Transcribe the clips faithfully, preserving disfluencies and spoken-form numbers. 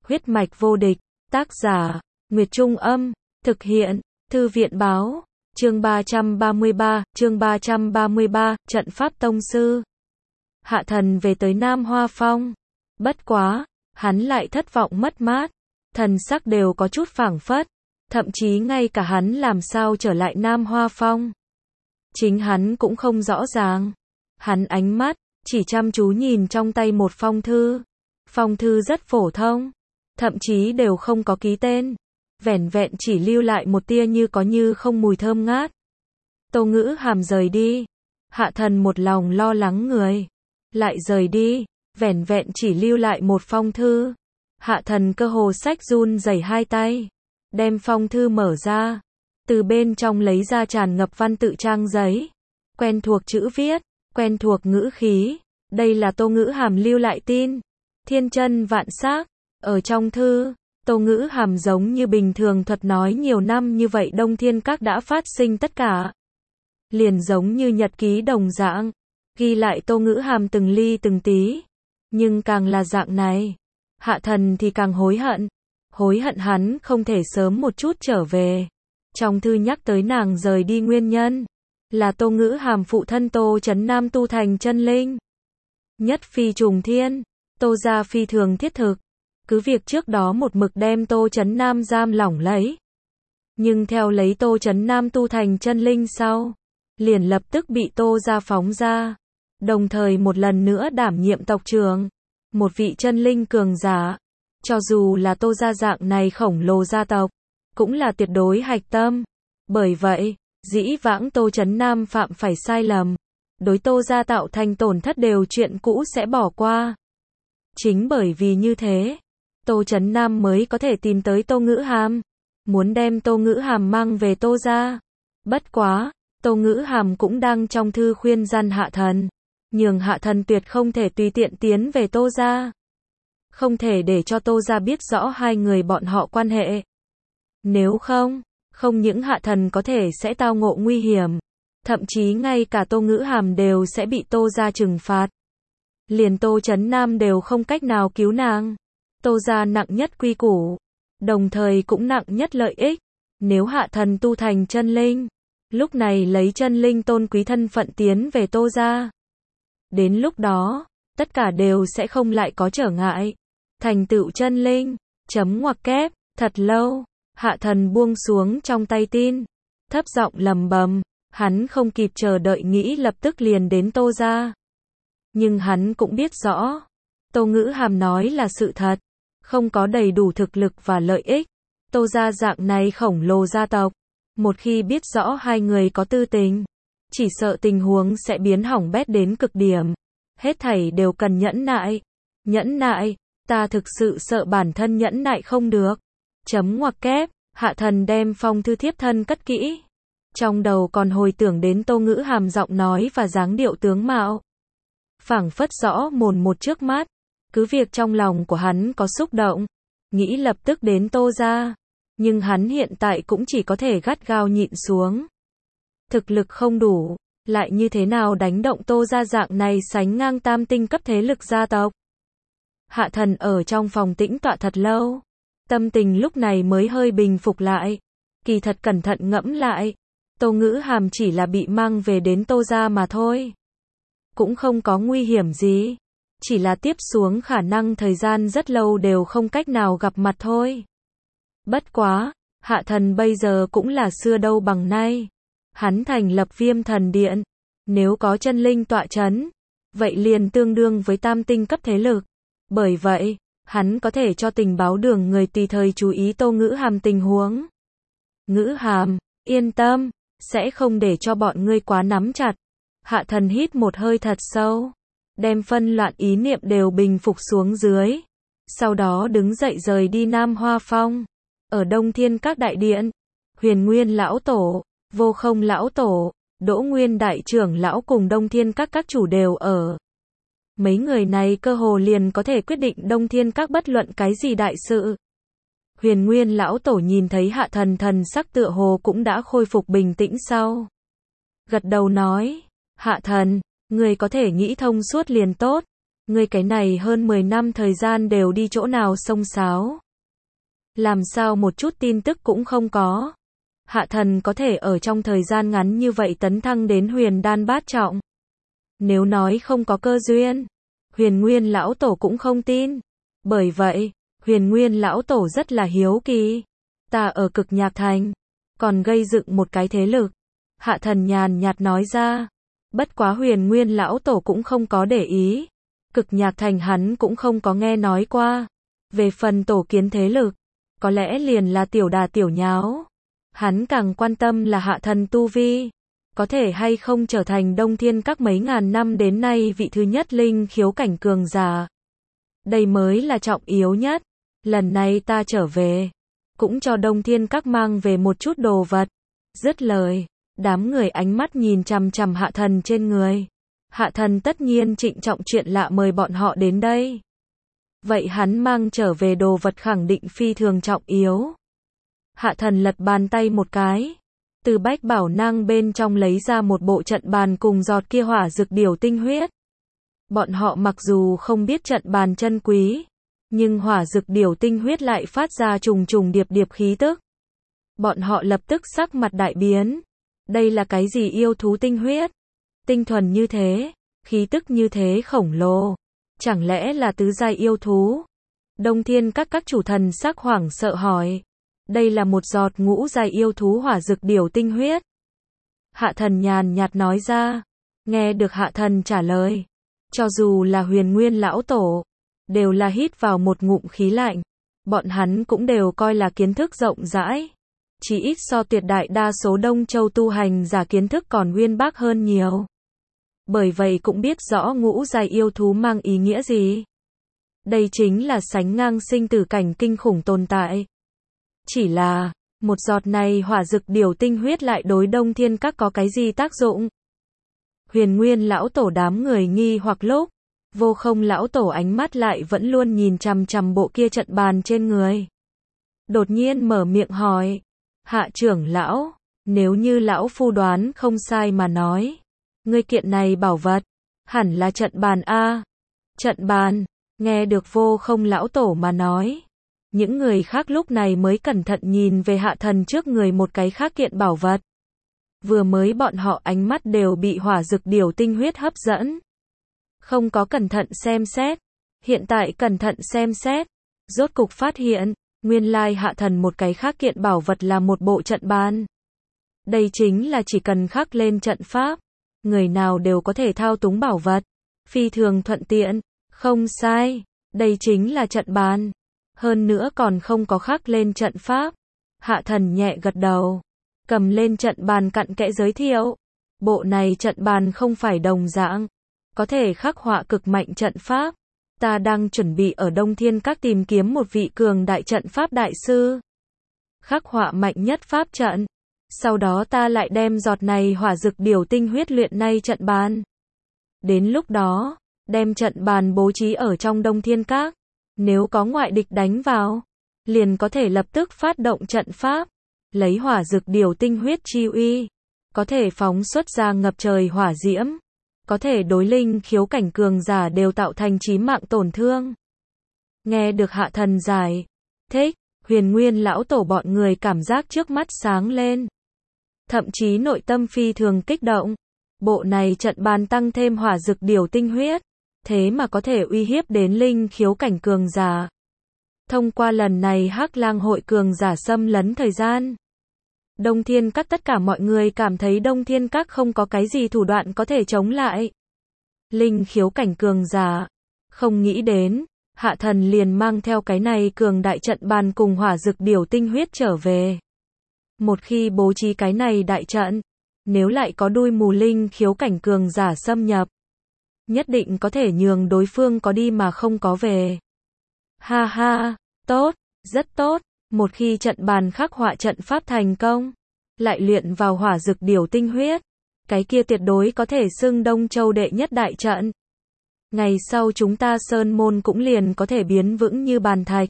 Huyết mạch vô địch, tác giả, Nguyệt Trung Âm, thực hiện, Thư viện Báo, chương ba trăm ba mươi ba, chương ba trăm ba mươi ba, trận pháp tông sư. Hạ thần về tới Nam Hoa Phong. Bất quá, hắn lại thất vọng mất mát, thần sắc đều có chút phảng phất, thậm chí ngay cả hắn làm sao trở lại Nam Hoa Phong. Chính hắn cũng không rõ ràng. Hắn ánh mắt, chỉ chăm chú nhìn trong tay một phong thư. Phong thư rất phổ thông, thậm chí đều không có ký tên, vẻn vẹn chỉ lưu lại một tia như có như không mùi thơm ngát. Tô Ngữ Hàm rời đi. Hạ thần một lòng lo lắng người, lại rời đi, vẻn vẹn chỉ lưu lại một phong thư. Hạ thần cơ hồ xách run rẩy hai tay, đem phong thư mở ra, từ bên trong lấy ra tràn ngập văn tự trang giấy, quen thuộc chữ viết, quen thuộc ngữ khí. Đây là Tô Ngữ Hàm lưu lại tin, thiên chân vạn sắc. Ở trong thư, Tô Ngữ Hàm giống như bình thường thuật nói nhiều năm như vậy Đông Thiên Các đã phát sinh tất cả, liền giống như nhật ký đồng dạng, ghi lại Tô Ngữ Hàm từng ly từng tí. Nhưng càng là dạng này, Hạ thần thì càng hối hận, hối hận hắn không thể sớm một chút trở về. Trong thư nhắc tới nàng rời đi nguyên nhân, là Tô Ngữ Hàm phụ thân Tô Chấn Nam tu thành chân linh, nhất phi trùng thiên. Tô gia phi thường thiết thực, cứ việc trước đó một mực đem Tô Chấn Nam giam lỏng lấy, nhưng theo lấy Tô Chấn Nam tu thành chân linh sau, liền lập tức bị Tô gia phóng ra, đồng thời một lần nữa đảm nhiệm tộc trưởng, một vị chân linh cường giả. Cho dù là Tô gia dạng này khổng lồ gia tộc, cũng là tuyệt đối hạch tâm. Bởi vậy, dĩ vãng Tô Chấn Nam phạm phải sai lầm, đối Tô gia tạo thành tổn thất đều chuyện cũ sẽ bỏ qua. Chính bởi vì như thế, Tô Chấn Nam mới có thể tìm tới Tô Ngữ Hàm, muốn đem Tô Ngữ Hàm mang về Tô gia. Bất quá, Tô Ngữ Hàm cũng đang trong thư khuyên răn Hạ thần, nhường Hạ thần tuyệt không thể tùy tiện tiến về Tô gia, không thể để cho Tô gia biết rõ hai người bọn họ quan hệ. Nếu không, không những Hạ thần có thể sẽ tao ngộ nguy hiểm, thậm chí ngay cả Tô Ngữ Hàm đều sẽ bị Tô gia trừng phạt. Liền Tô Chấn Nam đều không cách nào cứu nàng. Tô gia nặng nhất quy củ, đồng thời cũng nặng nhất lợi ích. Nếu Hạ thần tu thành chân linh, lúc này lấy chân linh tôn quý thân phận tiến về Tô gia, đến lúc đó, tất cả đều sẽ không lại có trở ngại. Thành tựu chân linh, chấm ngoặc kép. Thật lâu, Hạ thần buông xuống trong tay tin, thấp giọng lầm bầm, hắn không kịp chờ đợi nghĩ lập tức liền đến Tô gia. Nhưng hắn cũng biết rõ, Tô Ngữ Hàm nói là sự thật, không có đầy đủ thực lực và lợi ích. Tô gia dạng này khổng lồ gia tộc, một khi biết rõ hai người có tư tình, chỉ sợ tình huống sẽ biến hỏng bét đến cực điểm. Hết thảy đều cần nhẫn nại. Nhẫn nại, ta thực sự sợ bản thân nhẫn nại không được. Chấm ngoặc kép. Hạ thần đem phong thư thiếp thân cất kỹ, trong đầu còn hồi tưởng đến Tô Ngữ Hàm giọng nói và dáng điệu tướng mạo, phảng phất rõ mồn một trước mắt. Cứ việc trong lòng của hắn có xúc động, nghĩ lập tức đến Tô gia, nhưng hắn hiện tại cũng chỉ có thể gắt gao nhịn xuống. Thực lực không đủ, lại như thế nào đánh động Tô gia dạng này sánh ngang tam tinh cấp thế lực gia tộc. Hạ thần ở trong phòng tĩnh tọa thật lâu, tâm tình lúc này mới hơi bình phục lại. Kỳ thật cẩn thận ngẫm lại, Tô Ngữ Hàm chỉ là bị mang về đến Tô gia mà thôi, cũng không có nguy hiểm gì, chỉ là tiếp xuống khả năng thời gian rất lâu đều không cách nào gặp mặt thôi. Bất quá, Hạ thần bây giờ cũng là xưa đâu bằng nay. Hắn thành lập Viêm Thần Điện, nếu có chân linh tọa chấn, vậy liền tương đương với tam tinh cấp thế lực. Bởi vậy, hắn có thể cho tình báo đường người tùy thời chú ý Tô Ngữ Hàm tình huống. Ngữ Hàm, yên tâm, sẽ không để cho bọn ngươi quá nắm chặt. Hạ thần hít một hơi thật sâu, đem phân loạn ý niệm đều bình phục xuống dưới. Sau đó đứng dậy rời đi Nam Hoa Phong. Ở Đông Thiên Các đại điện, Huyền Nguyên lão tổ, Vô Không lão tổ, Đỗ Nguyên đại trưởng lão cùng Đông Thiên Các các chủ đều ở. Mấy người này cơ hồ liền có thể quyết định Đông Thiên Các bất luận cái gì đại sự. Huyền Nguyên lão tổ nhìn thấy Hạ thần thần sắc tựa hồ cũng đã khôi phục bình tĩnh sau, gật đầu nói, Hạ thần, người có thể nghĩ thông suốt liền tốt. Ngươi cái này hơn mười năm thời gian đều đi chỗ nào xông xáo? Làm sao một chút tin tức cũng không có? Hạ thần có thể ở trong thời gian ngắn như vậy tấn thăng đến huyền đan bát trọng. Nếu nói không có cơ duyên, huyền nguyên lão tổ cũng không tin. Bởi vậy, huyền nguyên lão tổ rất là hiếu kỳ. Ta ở Cực Nhạc Thành, còn gây dựng một cái thế lực. Hạ thần nhàn nhạt nói ra. Bất quá huyền nguyên lão tổ cũng không có để ý. Cực Nhạc Thành hắn cũng không có nghe nói qua. Về phần tổ kiến thế lực, có lẽ liền là tiểu đà tiểu nháo. Hắn càng quan tâm là hạ thần tu vi. Có thể hay không trở thành Đông Thiên Các mấy ngàn năm đến nay vị thứ nhất linh khiếu cảnh cường giả. Đây mới là trọng yếu nhất. Lần này ta trở về, cũng cho Đông Thiên Các mang về một chút đồ vật. Dứt lời, đám người ánh mắt nhìn chằm chằm hạ thần trên người. Hạ thần tất nhiên trịnh trọng chuyện lạ mời bọn họ đến đây. Vậy hắn mang trở về đồ vật khẳng định phi thường trọng yếu. Hạ thần lật bàn tay một cái. Từ bách bảo nang bên trong lấy ra một bộ trận bàn cùng giọt kia hỏa dược điểu tinh huyết. Bọn họ mặc dù không biết trận bàn chân quý, nhưng hỏa dược điểu tinh huyết lại phát ra trùng trùng điệp điệp khí tức. Bọn họ lập tức sắc mặt đại biến. Đây là cái gì yêu thú tinh huyết? Tinh thuần như thế, khí tức như thế khổng lồ. Chẳng lẽ là tứ giai yêu thú? Đông Thiên Các các chủ thần sắc hoảng sợ hỏi. Đây là một giọt ngũ giai yêu thú hỏa dược điểu tinh huyết. Hạ thần nhàn nhạt nói ra. Nghe được hạ thần trả lời, cho dù là huyền nguyên lão tổ, đều là hít vào một ngụm khí lạnh. Bọn hắn cũng đều coi là kiến thức rộng rãi. Chỉ ít so tuyệt đại đa số Đông Châu tu hành giả kiến thức còn uyên bác hơn nhiều. Bởi vậy cũng biết rõ ngũ giai yêu thú mang ý nghĩa gì. Đây chính là sánh ngang sinh tử cảnh kinh khủng tồn tại. Chỉ là, một giọt này hỏa dược điểu tinh huyết lại đối Đông Thiên Các có cái gì tác dụng? Huyền nguyên lão tổ đám người nghi hoặc lúc, vô không lão tổ ánh mắt lại vẫn luôn nhìn chằm chằm bộ kia trận bàn trên người. Đột nhiên mở miệng hỏi. Hạ trưởng lão, nếu như lão phu đoán không sai mà nói, ngươi kiện này bảo vật, hẳn là trận bàn A. Trận bàn, nghe được vô không lão tổ mà nói. Những người khác lúc này mới cẩn thận nhìn về hạ thần trước người một cái khác kiện bảo vật. Vừa mới bọn họ ánh mắt đều bị hỏa dược điểu tinh huyết hấp dẫn. Không có cẩn thận xem xét. Hiện tại cẩn thận xem xét. Rốt cục phát hiện, nguyên lai hạ thần một cái khác kiện bảo vật là một bộ trận bàn. Đây chính là chỉ cần khắc lên trận pháp, người nào đều có thể thao túng bảo vật. Phi thường thuận tiện. Không sai, đây chính là trận bàn. Hơn nữa còn không có khắc lên trận pháp. Hạ thần nhẹ gật đầu, cầm lên trận bàn cặn kẽ giới thiệu. Bộ này trận bàn không phải đồng dạng, có thể khắc họa cực mạnh trận pháp. Ta đang chuẩn bị ở Đông Thiên Các tìm kiếm một vị cường đại trận pháp đại sư. Khắc họa mạnh nhất pháp trận. Sau đó ta lại đem giọt này hỏa dược điểu tinh huyết luyện nay trận bàn. Đến lúc đó, đem trận bàn bố trí ở trong Đông Thiên Các. Nếu có ngoại địch đánh vào, liền có thể lập tức phát động trận pháp. Lấy hỏa dược điểu tinh huyết chi uy, có thể phóng xuất ra ngập trời hỏa diễm. Có thể đối linh khiếu cảnh cường giả đều tạo thành chí mạng tổn thương. Nghe được hạ thần giải thích, huyền nguyên lão tổ bọn người cảm giác trước mắt sáng lên. Thậm chí nội tâm phi thường kích động. Bộ này trận bàn tăng thêm hỏa dược điểu tinh huyết, thế mà có thể uy hiếp đến linh khiếu cảnh cường giả. Thông qua lần này Hắc Lang hội cường giả xâm lấn thời gian, Đông Thiên Các tất cả mọi người cảm thấy Đông Thiên Các không có cái gì thủ đoạn có thể chống lại. Linh khiếu cảnh cường giả. Không nghĩ đến, hạ thần liền mang theo cái này cường đại trận bàn cùng hỏa dược điểu tinh huyết trở về. Một khi bố trí cái này đại trận, nếu lại có đuôi mù linh khiếu cảnh cường giả xâm nhập, nhất định có thể nhường đối phương có đi mà không có về. Ha ha, tốt, rất tốt. Một khi trận bàn khắc họa trận pháp thành công, lại luyện vào hỏa dược điểu tinh huyết, cái kia tuyệt đối có thể xưng Đông Châu đệ nhất đại trận. Ngày sau chúng ta sơn môn cũng liền có thể biến vững như bàn thạch.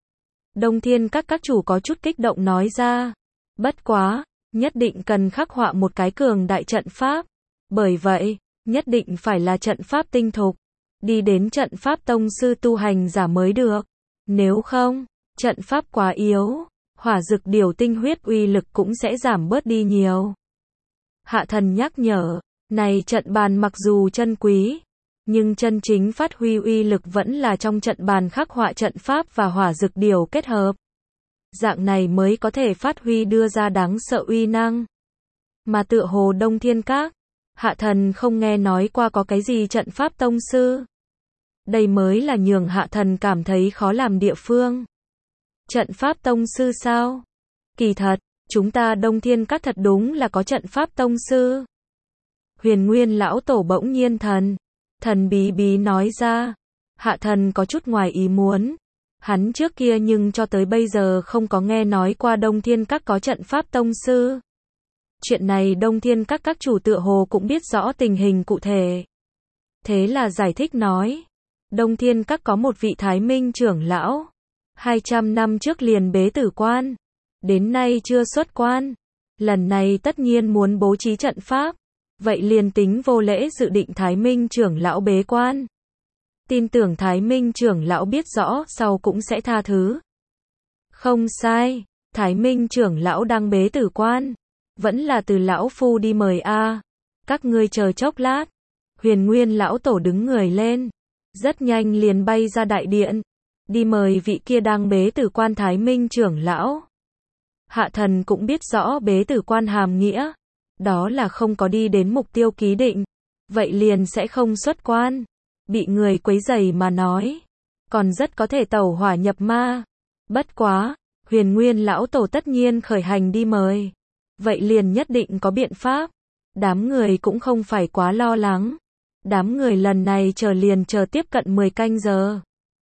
Đông Thiên Các các chủ có chút kích động nói ra. Bất quá, nhất định cần khắc họa một cái cường đại trận pháp. Bởi vậy, nhất định phải là trận pháp tinh thục. đi đến trận pháp tông sư tu hành giả mới được. Nếu không, trận pháp quá yếu, hỏa dực điều tinh huyết uy lực cũng sẽ giảm bớt đi nhiều. Hạ thần nhắc nhở, này trận bàn mặc dù chân quý, nhưng chân chính phát huy uy lực vẫn là trong trận bàn khắc họa trận pháp và hỏa dực điều kết hợp. Dạng này mới có thể phát huy đưa ra đáng sợ uy năng. Mà tựa hồ Đông Thiên Các, hạ thần không nghe nói qua có cái gì trận pháp tông sư. Đây mới là nhường hạ thần cảm thấy khó làm địa phương. Trận pháp tông sư sao? Kỳ thật, chúng ta Đông Thiên Các thật đúng là có trận pháp tông sư. Huyền Nguyên lão tổ bỗng nhiên thần, thần bí bí nói ra. Hạ thần có chút ngoài ý muốn. Hắn trước kia nhưng cho tới bây giờ không có nghe nói qua Đông Thiên Các có trận pháp tông sư. Chuyện này Đông Thiên Các các chủ tựa hồ cũng biết rõ tình hình cụ thể. Thế là giải thích nói, Đông Thiên Các có một vị Thái Minh trưởng lão, hai trăm năm trước liền bế tử quan, đến nay chưa xuất quan. Lần này tất nhiên muốn bố trí trận pháp, vậy liền tính vô lễ dự định Thái Minh trưởng lão bế quan. Tin tưởng Thái Minh trưởng lão biết rõ sau cũng sẽ tha thứ. Không sai, Thái Minh trưởng lão đang bế tử quan, vẫn là từ lão phu đi mời a. Các ngươi chờ chốc lát. Huyền Nguyên lão tổ đứng người lên, rất nhanh liền bay ra đại điện, đi mời vị kia đang bế tử quan Thái Minh trưởng lão. Hạ thần cũng biết rõ bế tử quan hàm nghĩa, đó là không có đi đến mục tiêu ký định, vậy liền sẽ không xuất quan. Bị người quấy rầy mà nói, còn rất có thể tẩu hỏa nhập ma. Bất quá, Huyền Nguyên lão tổ tất nhiên khởi hành đi mời, vậy liền nhất định có biện pháp. Đám người cũng không phải quá lo lắng. Đám người lần này chờ liền chờ tiếp cận mười canh giờ.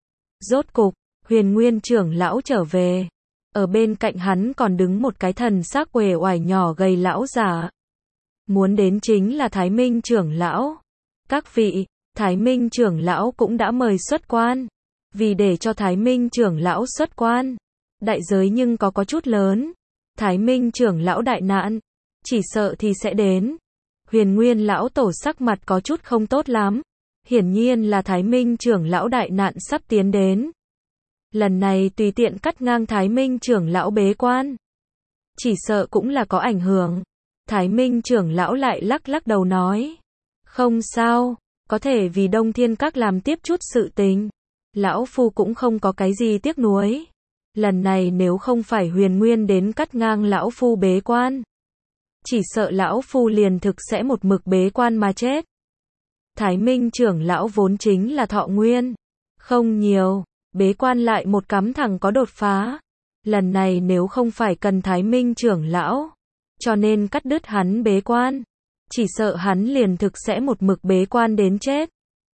Rốt cục, Huyền Nguyên trưởng lão trở về. Ở bên cạnh hắn còn đứng một cái thần sắc uể oải nhỏ gầy lão giả. Muốn đến chính là Thái Minh trưởng lão. Các vị, Thái Minh trưởng lão cũng đã mời xuất quan. Vì để cho Thái Minh trưởng lão xuất quan, đại giới nhưng có có chút lớn. Thái Minh trưởng lão đại nạn, chỉ sợ thì sẽ đến. Huyền Nguyên lão tổ sắc mặt có chút không tốt lắm. Hiển nhiên là Thái Minh trưởng lão đại nạn sắp tiến đến. Lần này tùy tiện cắt ngang Thái Minh trưởng lão bế quan, chỉ sợ cũng là có ảnh hưởng. Thái Minh trưởng lão lại lắc lắc đầu nói, không sao, có thể vì Đông Thiên Các làm tiếp chút sự tình. Lão phu cũng không có cái gì tiếc nuối. Lần này nếu không phải Huyền Nguyên đến cắt ngang lão phu bế quan, chỉ sợ lão phu liền thực sẽ một mực bế quan mà chết. Thái Minh trưởng lão vốn chính là thọ nguyên không nhiều, bế quan lại một cắm thẳng có đột phá. Lần này nếu không phải cần Thái Minh trưởng lão, cho nên cắt đứt hắn bế quan, chỉ sợ hắn liền thực sẽ một mực bế quan đến chết.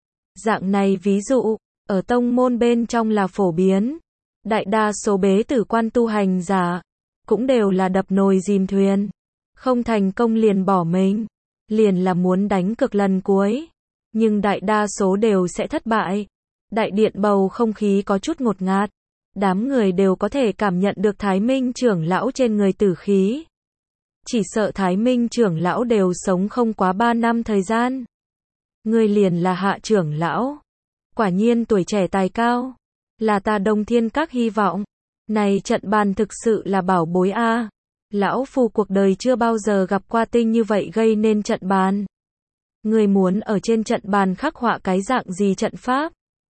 Dạng này ví dụ, ở tông môn bên trong là phổ biến. Đại đa số bế tử quan tu hành giả, cũng đều là đập nồi dìm thuyền. Không thành công liền bỏ mình, liền là muốn đánh cược lần cuối. Nhưng đại đa số đều sẽ thất bại. Đại điện bầu không khí có chút ngột ngạt. Đám người đều có thể cảm nhận được Thái Minh trưởng lão trên người tử khí. Chỉ sợ Thái Minh trưởng lão đều sống không quá ba năm thời gian. Người liền là Hạ trưởng lão. Quả nhiên tuổi trẻ tài cao, là ta Đông Thiên Các hy vọng. Này trận bàn thực sự là bảo bối a. Lão phu cuộc đời chưa bao giờ gặp qua tinh như vậy gây nên trận bàn. Người muốn ở trên trận bàn khắc họa cái dạng gì trận pháp?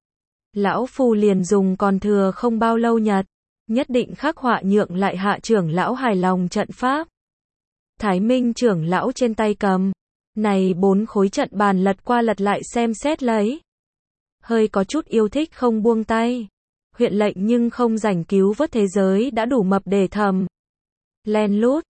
Lão phu liền dùng còn thừa không bao lâu nhật, nhất định khắc họa nhượng lại Hạ trưởng lão hài lòng trận pháp. Thái Minh trưởng lão trên tay cầm này bốn khối trận bàn lật qua lật lại xem xét lấy. Hơi có chút yêu thích không buông tay. Huyện lệnh nhưng không rảnh cứu vớt thế giới đã đủ mập để thầm. Len lút,